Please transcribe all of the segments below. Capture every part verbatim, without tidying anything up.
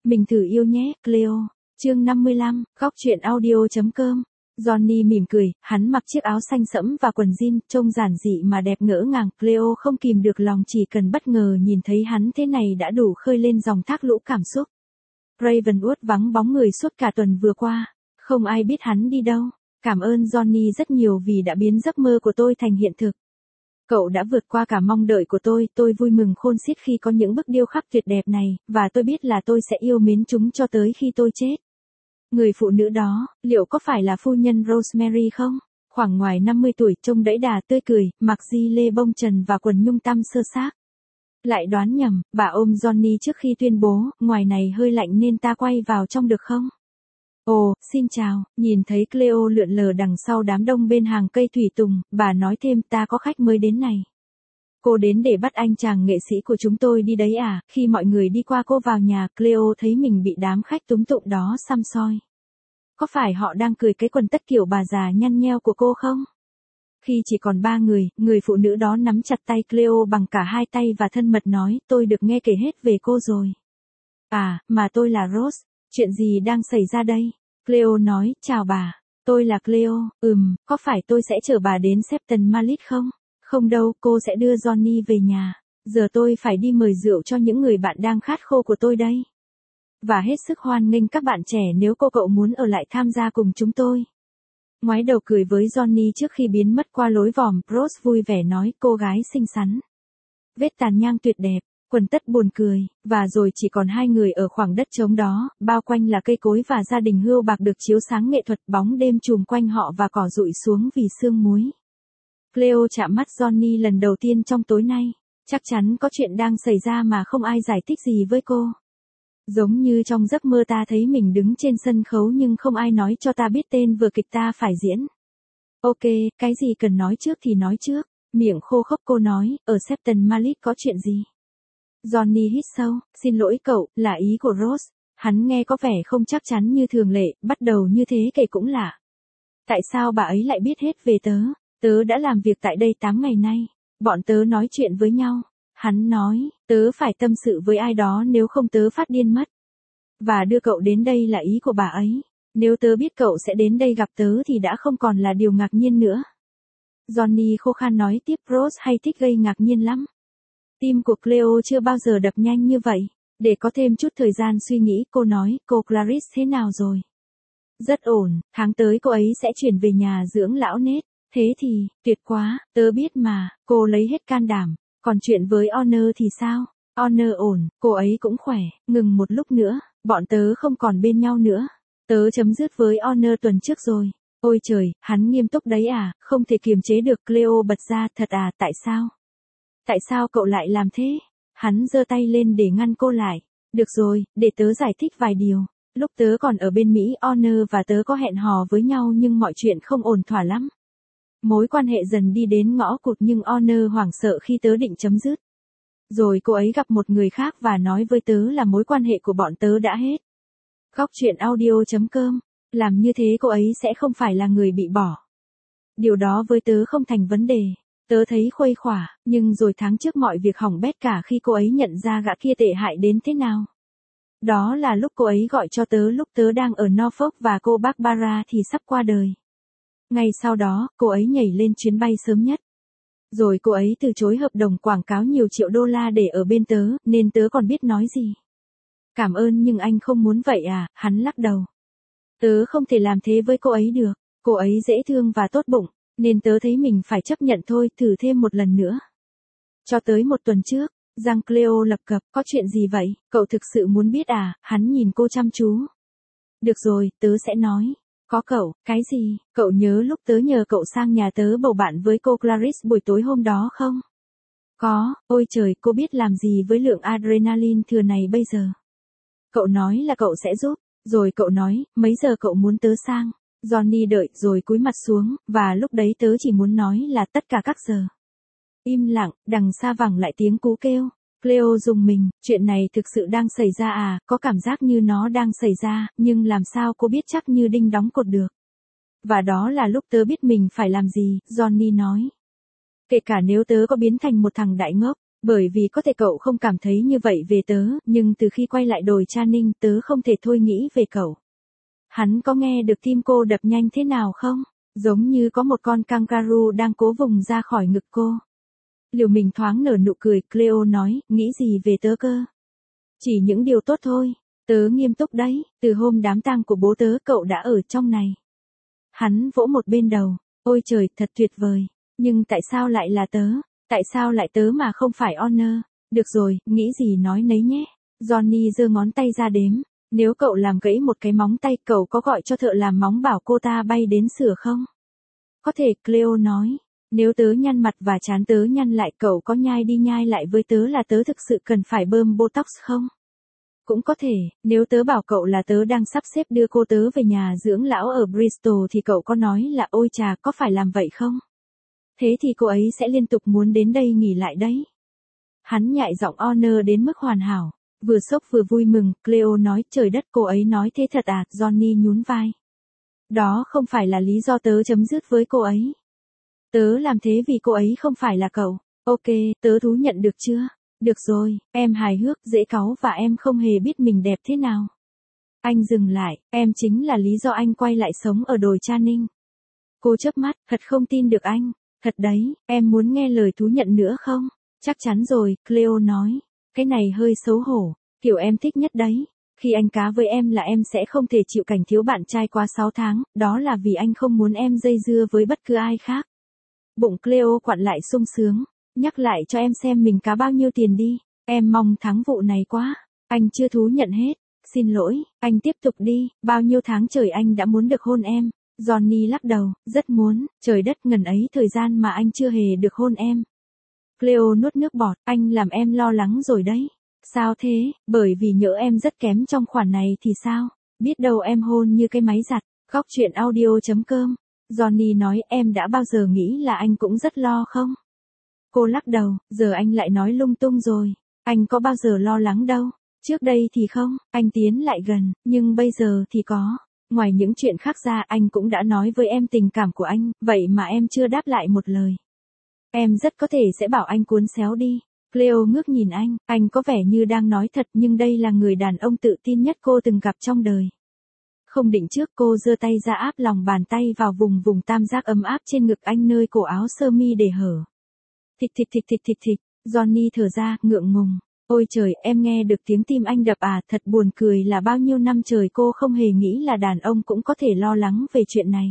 Mình thử yêu nhé, Cleo. Chương năm mươi lăm, góc truyện audio chấm com. Johnny mỉm cười, hắn mặc chiếc áo xanh sẫm và quần jean, trông giản dị mà đẹp ngỡ ngàng. Cleo không kìm được lòng, chỉ cần bất ngờ nhìn thấy hắn thế này đã đủ khơi lên dòng thác lũ cảm xúc. Ravenwood vắng bóng người suốt cả tuần vừa qua, không ai biết hắn đi đâu. Cảm ơn Johnny rất nhiều vì đã biến giấc mơ của tôi thành hiện thực. Cậu đã vượt qua cả mong đợi của tôi, tôi vui mừng khôn xiết khi có những bức điêu khắc tuyệt đẹp này, và tôi biết là tôi sẽ yêu mến chúng cho tới khi tôi chết. Người phụ nữ đó, liệu có phải là phu nhân Rosemary không? Khoảng ngoài năm mươi tuổi, trông đẫy đà tươi cười, mặc di lê bông trần và quần nhung tăm sơ xác. Lại đoán nhầm, bà ôm Johnny trước khi tuyên bố, ngoài này hơi lạnh nên ta quay vào trong được không? Ồ, xin chào, nhìn thấy Cleo lượn lờ đằng sau đám đông bên hàng cây thủy tùng, bà nói thêm ta có khách mới đến này. Cô đến để bắt anh chàng nghệ sĩ của chúng tôi đi đấy à? Khi mọi người đi qua cô vào nhà, Cleo thấy mình bị đám khách túm tụm đó săm soi. Có phải họ đang cười cái quần tất kiểu bà già nhăn nheo của cô không? Khi chỉ còn ba người, người phụ nữ đó nắm chặt tay Cleo bằng cả hai tay và thân mật nói, tôi được nghe kể hết về cô rồi. À, mà tôi là Rose, chuyện gì đang xảy ra đây? Cleo nói, chào bà, tôi là Cleo, ừm, có phải tôi sẽ chở bà đến Septon Mallet không? Không đâu, cô sẽ đưa Johnny về nhà, giờ tôi phải đi mời rượu cho những người bạn đang khát khô của tôi đây. Và hết sức hoan nghênh các bạn trẻ nếu cô cậu muốn ở lại tham gia cùng chúng tôi. Ngoái đầu cười với Johnny trước khi biến mất qua lối vòm, Rose vui vẻ nói, cô gái xinh xắn. Vết tàn nhang tuyệt đẹp, quần tất buồn cười, và rồi chỉ còn hai người ở khoảng đất trống đó, bao quanh là cây cối và gia đình hươu bạc được chiếu sáng nghệ thuật, bóng đêm trùm quanh họ và cỏ rụi xuống vì sương muối. Cleo chạm mắt Johnny lần đầu tiên trong tối nay, chắc chắn có chuyện đang xảy ra mà không ai giải thích gì với cô. Giống như trong giấc mơ ta thấy mình đứng trên sân khấu nhưng không ai nói cho ta biết tên vở kịch ta phải diễn. Ok, cái gì cần nói trước thì nói trước, miệng khô khốc cô nói, ở Septon Mallet có chuyện gì? Johnny hít sâu, xin lỗi cậu, là ý của Rose. Hắn nghe có vẻ không chắc chắn như thường lệ, bắt đầu như thế kể cũng lạ. Tại sao bà ấy lại biết hết về tớ? Tớ đã làm việc tại đây tám ngày nay. Bọn tớ nói chuyện với nhau. Hắn nói, tớ phải tâm sự với ai đó nếu không tớ phát điên mất. Và đưa cậu đến đây là ý của bà ấy. Nếu tớ biết cậu sẽ đến đây gặp tớ thì đã không còn là điều ngạc nhiên nữa. Johnny khô khan nói tiếp, Rose hay thích gây ngạc nhiên lắm. Tim của Cleo chưa bao giờ đập nhanh như vậy. Để có thêm chút thời gian suy nghĩ, cô nói, cô Clarice thế nào rồi? Rất ổn, tháng tới cô ấy sẽ chuyển về nhà dưỡng lão nết. Thế thì, tuyệt quá, tớ biết mà, cô lấy hết can đảm. Còn chuyện với Honor thì sao? Honor ổn, cô ấy cũng khỏe, ngừng một lúc nữa, bọn tớ không còn bên nhau nữa. Tớ chấm dứt với Honor tuần trước rồi. Ôi trời, hắn nghiêm túc đấy à, không thể kiềm chế được. Cleo bật ra, thật à, tại sao? Tại sao cậu lại làm thế? Hắn giơ tay lên để ngăn cô lại. Được rồi, để tớ giải thích vài điều. Lúc tớ còn ở bên Mỹ, Honor và tớ có hẹn hò với nhau nhưng mọi chuyện không ổn thỏa lắm. Mối quan hệ dần đi đến ngõ cụt nhưng Honor hoảng sợ khi tớ định chấm dứt. Rồi cô ấy gặp một người khác và nói với tớ là mối quan hệ của bọn tớ đã hết. Góc truyện audio chấm com. Làm như thế cô ấy sẽ không phải là người bị bỏ. Điều đó với tớ không thành vấn đề. Tớ thấy khuây khỏa, nhưng rồi tháng trước mọi việc hỏng bét cả khi cô ấy nhận ra gã kia tệ hại đến thế nào. Đó là lúc cô ấy gọi cho tớ lúc tớ đang ở Norfolk và cô Barbara thì sắp qua đời. Ngay sau đó, cô ấy nhảy lên chuyến bay sớm nhất. Rồi cô ấy từ chối hợp đồng quảng cáo nhiều triệu đô la để ở bên tớ, nên tớ còn biết nói gì. Cảm ơn nhưng anh không muốn vậy à, hắn lắc đầu. Tớ không thể làm thế với cô ấy được, cô ấy dễ thương và tốt bụng, nên tớ thấy mình phải chấp nhận thôi, thử thêm một lần nữa. Cho tới một tuần trước, răng Cleo lập cập, có chuyện gì vậy, cậu thực sự muốn biết à, hắn nhìn cô chăm chú. Được rồi, tớ sẽ nói. Có cậu, cái gì, cậu nhớ lúc tớ nhờ cậu sang nhà tớ bầu bạn với cô Clarice buổi tối hôm đó không? Có, ôi trời, cô biết làm gì với lượng adrenaline thừa này bây giờ? Cậu nói là cậu sẽ giúp, rồi cậu nói, mấy giờ cậu muốn tớ sang? Johnny đợi rồi cúi mặt xuống, và lúc đấy tớ chỉ muốn nói là tất cả các giờ. Im lặng, đằng xa vẳng lại tiếng cú kêu. Cleo rùng mình, chuyện này thực sự đang xảy ra à, có cảm giác như nó đang xảy ra, nhưng làm sao cô biết chắc như đinh đóng cột được. Và đó là lúc tớ biết mình phải làm gì, Johnny nói. Kể cả nếu tớ có biến thành một thằng đại ngốc, Bởi vì có thể cậu không cảm thấy như vậy về tớ, nhưng từ khi quay lại đồi Channing tớ không thể thôi nghĩ về cậu. Hắn có nghe được tim cô đập nhanh thế nào không? Giống như có một con kangaroo đang cố vùng ra khỏi ngực cô. Liều mình thoáng nở nụ cười, Cleo nói, nghĩ gì về tớ cơ? Chỉ những điều tốt thôi, tớ nghiêm túc đấy, từ hôm đám tang của bố tớ cậu đã ở trong này. Hắn vỗ một bên đầu, ôi trời, thật tuyệt vời, nhưng tại sao lại là tớ, tại sao lại tớ mà không phải Honor? Được rồi, nghĩ gì nói nấy nhé. Johnny giơ ngón tay ra đếm, nếu cậu làm gãy một cái móng tay cậu có gọi cho thợ làm móng bảo cô ta bay đến sửa không? Có thể, Cleo nói. Nếu tớ nhăn mặt và chán tớ nhăn lại cậu có nhai đi nhai lại với tớ là tớ thực sự cần phải bơm Botox không? Cũng có thể, nếu tớ bảo cậu là tớ đang sắp xếp đưa cô tớ về nhà dưỡng lão ở Bristol thì cậu có nói là ôi chà có phải làm vậy không? Thế thì cô ấy sẽ liên tục muốn đến đây nghỉ lại đấy. Hắn nhại giọng Honor đến mức hoàn hảo, vừa sốc vừa vui mừng, Cleo nói trời đất cô ấy nói thế thật à, Johnny nhún vai. Đó không phải là lý do tớ chấm dứt với cô ấy. Tớ làm thế vì cô ấy không phải là cậu. Ok, tớ thú nhận được chưa? Được rồi, em hài hước, dễ cáu và em không hề biết mình đẹp thế nào. Anh dừng lại, em chính là lý do anh quay lại sống ở đồi Channing. Cô chớp mắt, thật không tin được anh. Thật đấy, em muốn nghe lời thú nhận nữa không? Chắc chắn rồi, Cleo nói. Cái này hơi xấu hổ, kiểu em thích nhất đấy. Khi anh cá với em là em sẽ không thể chịu cảnh thiếu bạn trai quá sáu tháng, đó là vì anh không muốn em dây dưa với bất cứ ai khác. Bụng Cleo quặn lại sung sướng, nhắc lại cho em xem mình cá bao nhiêu tiền đi, em mong thắng vụ này quá. Anh chưa thú nhận hết, xin lỗi, anh tiếp tục đi, bao nhiêu tháng trời anh đã muốn được hôn em. Johnny lắc đầu, rất muốn, trời đất ngần ấy thời gian mà anh chưa hề được hôn em. Cleo nuốt nước bọt, anh làm em lo lắng rồi đấy. Sao thế, bởi vì nhỡ em rất kém trong khoản này thì sao, biết đâu em hôn như cái máy giặt. Góc truyện audio chấm com. Johnny nói em đã bao giờ nghĩ là anh cũng rất lo không? Cô lắc đầu, giờ anh lại nói lung tung rồi. Anh có bao giờ lo lắng đâu. Trước đây thì không, anh tiến lại gần, nhưng bây giờ thì có. Ngoài những chuyện khác ra anh cũng đã nói với em tình cảm của anh, vậy mà em chưa đáp lại một lời. Em rất có thể sẽ bảo anh cuốn xéo đi. Cleo ngước nhìn anh, anh có vẻ như đang nói thật nhưng đây là người đàn ông tự tin nhất cô từng gặp trong đời. Không định trước cô giơ tay ra áp lòng bàn tay vào vùng vùng tam giác ấm áp trên ngực anh nơi cổ áo sơ mi để hở. Thịch thịch thịch thịch thịch thịch, Johnny thở ra, ngượng ngùng. Ôi trời, em nghe được tiếng tim anh đập à, thật buồn cười là bao nhiêu năm trời cô không hề nghĩ là đàn ông cũng có thể lo lắng về chuyện này.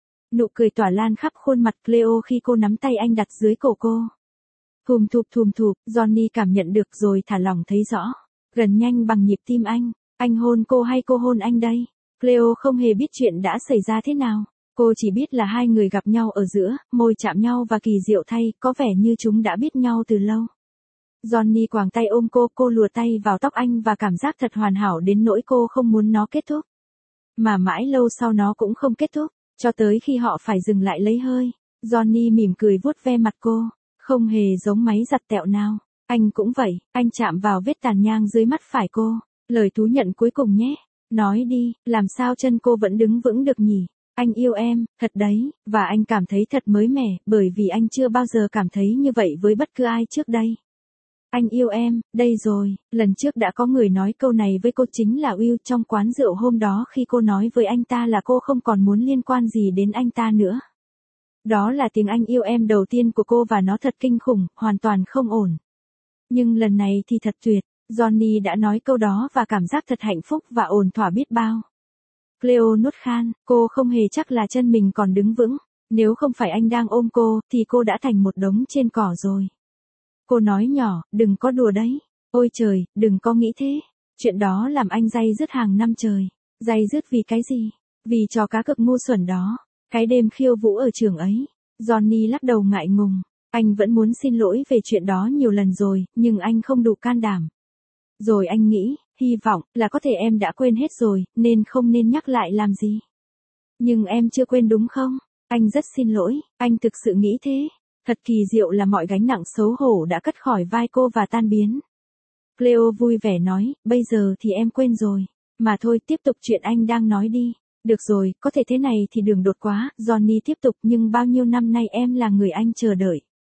Nụ cười tỏa lan khắp khuôn mặt Cleo khi cô nắm tay anh đặt dưới cổ cô. Thùm thụp thùm thụp, Johnny cảm nhận được rồi thả lỏng thấy rõ. Gần nhanh bằng nhịp tim anh. Anh hôn cô hay cô hôn anh đây? Cleo không hề biết chuyện đã xảy ra thế nào. Cô chỉ biết là hai người gặp nhau ở giữa, môi chạm nhau và kỳ diệu thay, có vẻ như chúng đã biết nhau từ lâu. Johnny quàng tay ôm cô, cô lùa tay vào tóc anh và cảm giác thật hoàn hảo đến nỗi cô không muốn nó kết thúc. Mà mãi lâu sau nó cũng không kết thúc, cho tới khi họ phải dừng lại lấy hơi. Johnny mỉm cười vuốt ve mặt cô, không hề giống máy giặt tẹo nào. Anh cũng vậy, anh chạm vào vết tàn nhang dưới mắt phải cô. Lời thú nhận cuối cùng nhé. Nói đi, làm sao chân cô vẫn đứng vững được nhỉ? Anh yêu em, thật đấy, và anh cảm thấy thật mới mẻ, bởi vì anh chưa bao giờ cảm thấy như vậy với bất cứ ai trước đây. Anh yêu em, đây rồi, lần trước đã có người nói câu này với cô chính là Will trong quán rượu hôm đó khi cô nói với anh ta là cô không còn muốn liên quan gì đến anh ta nữa. Đó là tiếng anh yêu em đầu tiên của cô và nó thật kinh khủng, hoàn toàn không ổn. Nhưng lần này thì thật tuyệt, Johnny đã nói câu đó và cảm giác thật hạnh phúc và ổn thỏa biết bao. Cleo nuốt khan, cô không hề chắc là chân mình còn đứng vững, nếu không phải anh đang ôm cô, thì cô đã thành một đống trên cỏ rồi. Cô nói nhỏ, đừng có đùa đấy. Ôi trời, đừng có nghĩ thế. Chuyện đó làm anh day dứt hàng năm trời. Day dứt vì cái gì? Vì trò cá cược ngu xuẩn đó. Cái đêm khiêu vũ ở trường ấy. Johnny lắc đầu ngại ngùng. Anh vẫn muốn xin lỗi về chuyện đó nhiều lần rồi, nhưng anh không đủ can đảm. Rồi anh nghĩ, hy vọng là có thể em đã quên hết rồi, nên không nên nhắc lại làm gì. Nhưng em chưa quên đúng không? Anh rất xin lỗi, anh thực sự nghĩ thế. Thật kỳ diệu là mọi gánh nặng xấu hổ đã cất khỏi vai cô và tan biến. Cleo vui vẻ nói, bây giờ thì em quên rồi. Mà thôi, tiếp tục chuyện anh đang nói đi. Được rồi, có thể thế này thì đường đột quá, Johnny tiếp tục, nhưng bao nhiêu năm nay em là người anh chờ đợi.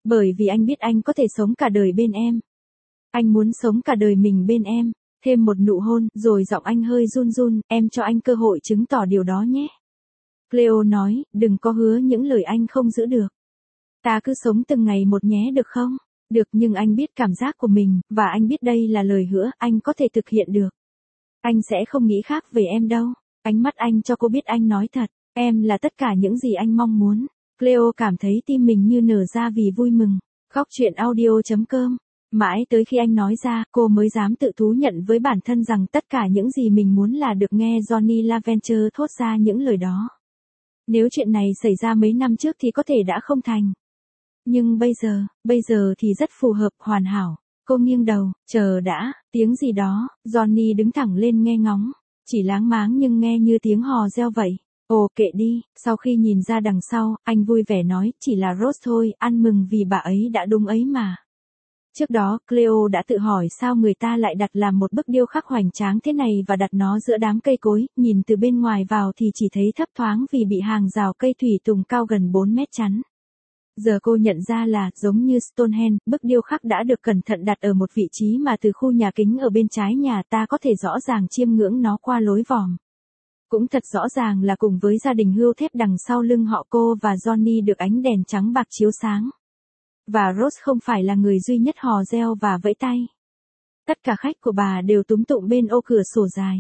Bởi vì anh biết anh có thể sống cả đời bên em. Anh muốn sống cả đời mình bên em. Thêm một nụ hôn, rồi giọng anh hơi run run, em cho anh cơ hội chứng tỏ điều đó nhé. Cleo nói, đừng có hứa những lời anh không giữ được. Ta cứ sống từng ngày một nhé được không? Được, nhưng anh biết cảm giác của mình, và anh biết đây là lời hứa, anh có thể thực hiện được. Anh sẽ không nghĩ khác về em đâu. Ánh mắt anh cho cô biết anh nói thật. Em là tất cả những gì anh mong muốn. Cleo cảm thấy tim mình như nở ra vì vui mừng. Khóc chuyện audio chấm com. Mãi tới khi anh nói ra, cô mới dám tự thú nhận với bản thân rằng tất cả những gì mình muốn là được nghe Johnny Laventure thốt ra những lời đó. Nếu chuyện này xảy ra mấy năm trước thì có thể đã không thành. Nhưng bây giờ, bây giờ thì rất phù hợp, hoàn hảo. Cô nghiêng đầu, chờ đã, tiếng gì đó, Johnny đứng thẳng lên nghe ngóng. Chỉ láng máng nhưng nghe như tiếng hò reo vậy. Ồ kệ đi, sau khi nhìn ra đằng sau, anh vui vẻ nói, chỉ là Rose thôi, ăn mừng vì bà ấy đã đúng ấy mà. Trước đó, Cleo đã tự hỏi sao người ta lại đặt làm một bức điêu khắc hoành tráng thế này và đặt nó giữa đám cây cối, nhìn từ bên ngoài vào thì chỉ thấy thấp thoáng vì bị hàng rào cây thủy tùng cao gần bốn mét chắn. Giờ cô nhận ra là, giống như Stonehenge, bức điêu khắc đã được cẩn thận đặt ở một vị trí mà từ khu nhà kính ở bên trái nhà ta có thể rõ ràng chiêm ngưỡng nó qua lối vòm. Cũng thật rõ ràng là cùng với gia đình hươu thép đằng sau lưng họ, cô và Johnny được ánh đèn trắng bạc chiếu sáng. Và Rose không phải là người duy nhất hò reo và vẫy tay. Tất cả khách của bà đều túm tụm bên ô cửa sổ dài.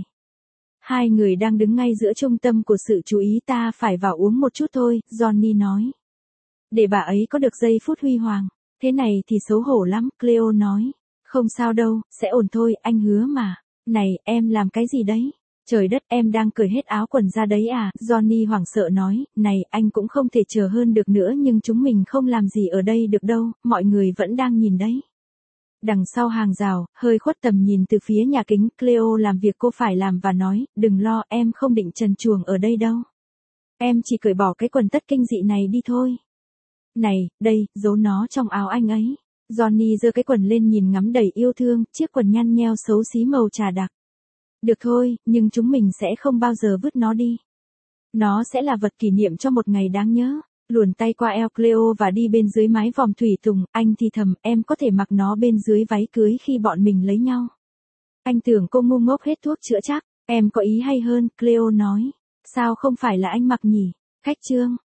Hai người đang đứng ngay giữa trung tâm của sự chú ý. Ta phải vào uống một chút thôi, Johnny nói. Để bà ấy có được giây phút huy hoàng. Thế này thì xấu hổ lắm, Cleo nói. Không sao đâu, sẽ ổn thôi, anh hứa mà. Này, em làm cái gì đấy? Trời đất, em đang cởi hết áo quần ra đấy à? Johnny hoảng sợ nói, này, anh cũng không thể chờ hơn được nữa nhưng chúng mình không làm gì ở đây được đâu, mọi người vẫn đang nhìn đấy. Đằng sau hàng rào, hơi khuất tầm nhìn từ phía nhà kính, Cleo làm việc cô phải làm và nói, đừng lo, em không định trần truồng ở đây đâu. Em chỉ cởi bỏ cái quần tất kinh dị này đi thôi. Này, đây, giấu nó trong áo anh ấy. Johnny giơ cái quần lên nhìn ngắm đầy yêu thương, chiếc quần nhăn nheo xấu xí màu trà đặc. Được thôi, nhưng chúng mình sẽ không bao giờ vứt nó đi. Nó sẽ là vật kỷ niệm cho một ngày đáng nhớ. Luồn tay qua eo Cleo và đi bên dưới mái vòm thủy tùng, anh thì thầm, em có thể mặc nó bên dưới váy cưới khi bọn mình lấy nhau. Anh tưởng cô ngu ngốc hết thuốc chữa chắc, em có ý hay hơn, Cleo nói. Sao không phải là anh mặc nhỉ? Khách trương.